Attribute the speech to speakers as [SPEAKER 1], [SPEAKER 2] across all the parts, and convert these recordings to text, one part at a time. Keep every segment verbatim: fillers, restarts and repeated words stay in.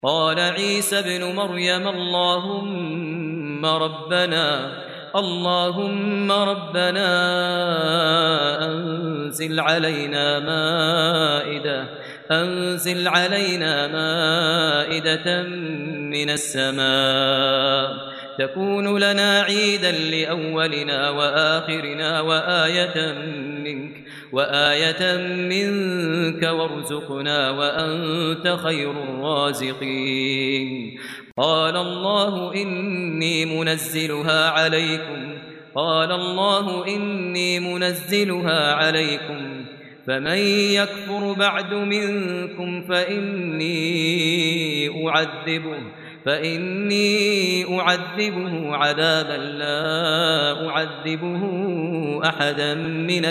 [SPEAKER 1] قال عيسى ابن مريم اللهم ربنا اللهم ربنا أنزل علينا مائدة أنزل علينا مائدة من السماء تكون لنا عيدا لأولنا وآخرنا وآية منك وآية منك وارزقنا وأنت خير الرازقين قال الله إني منزلها عليكم قال الله إني منزلها عليكم فمن يكفر بعد منكم فإني أعذبه فإني أعذبه عذابا لا أعذبه أحدا من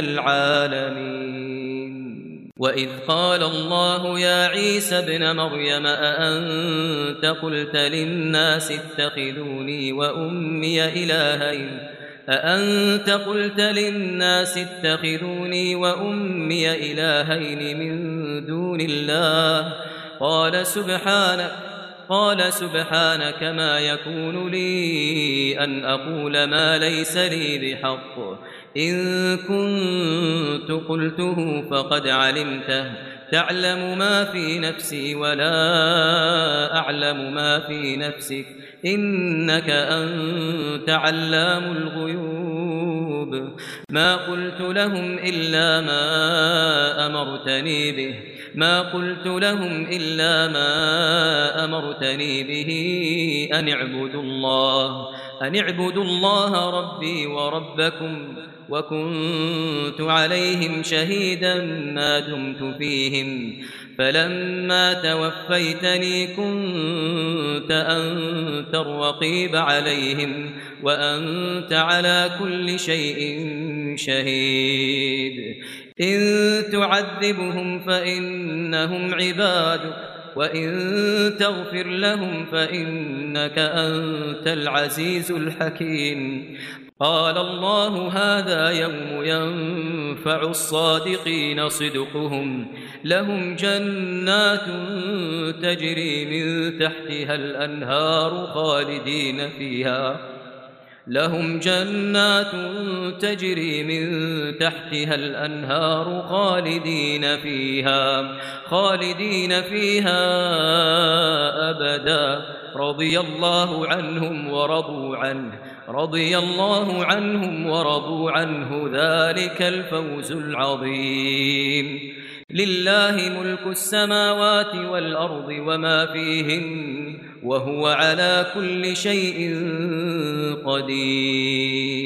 [SPEAKER 1] العالمين وإذ قال الله يا عيسى ابن مريم أأنت قلت للناس اتخذوني وأمي إلهين أأنت قلت للناس اتخذوني وأمي إلهين من دون الله قال سبحانك قال سبحانك ما يكون لي أن أقول ما ليس لي بحق إن كنت قلته فقد علمته تعلم ما في نفسي ولا أعلم ما في نفسك إنك أنت علام الغيوب ما قلت لهم إلا ما أمرتني به ما قلت لهم إلا ما أمرتني به أن اعبدوا الله أن اعبدوا الله ربي وربكم وكنت عليهم شهيدا ما دمت فيهم فلما توفيتني كنت أنت الرقيب عليهم وأنت على كل شيء شهيد إن تعذبهم فإنهم عبادك وإن تغفر لهم فإنك أنت العزيز الحكيم قال الله هذا يوم ينفع الصادقين صدقهم لهم جنات تجري من تحتها الأنهار خالدين فيها لهم جنات تجري من تحتها الأنهار خالدين فيها خالدين فيها أبدا رضي الله عنهم ورضوا عنه رضي الله عنهم ورضوا عنه ذلك الفوز العظيم لله ملك السماوات والأرض وما فيهن وهو على كل شيء قدير